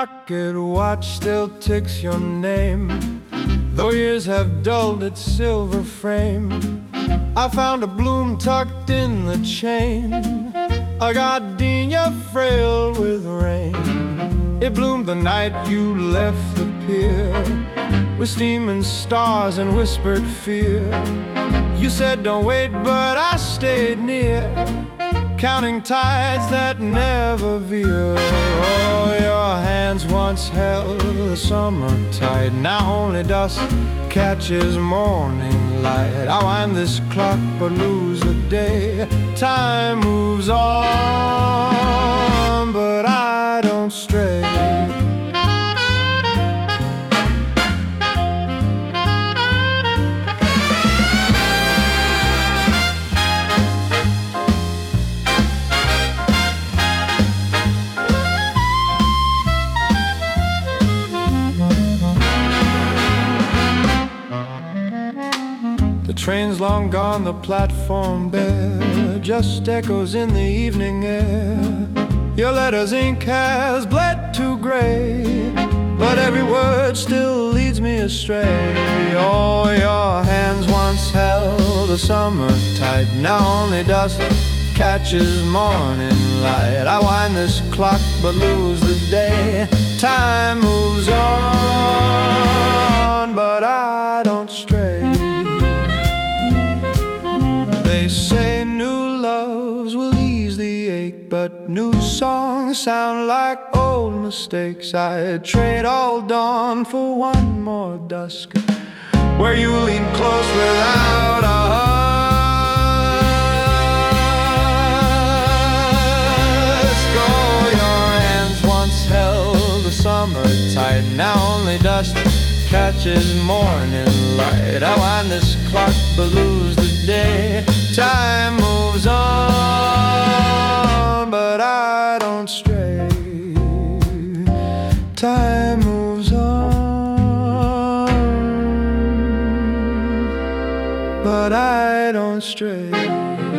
pocket watch still ticks your name, though years have dulled its silver frame. I found a bloom tucked in the chain, a gardenia frail with rain. It bloomed the night you left the pier, with steaming stars and whispered fear. You said don't wait, but I stayed near, counting tides that never veer. Oh, your hands once held the summer tide, now only dust catches morning light. I wind this clock but lose the day. Time moves on, but I don't stray. The train's long gone, the platform bare, just echoes in the evening air. Your letters' ink has bled to gray, but every word still leads me astray. Oh, your hands once held the summer tide, now only dust catches morning light. I wind this clock but lose the day. Time moves on, but I don't stray. They say new loves will ease the ache, but new songs sound like old mistakes. I'd trade all dawn for one more dusk, where you lean close without a husk. Oh, your hands once held the summer tide, now only dust catches morning light. I wind this clock but lose the day. Time moves on, but I don't stray. Time moves on, but I don't stray.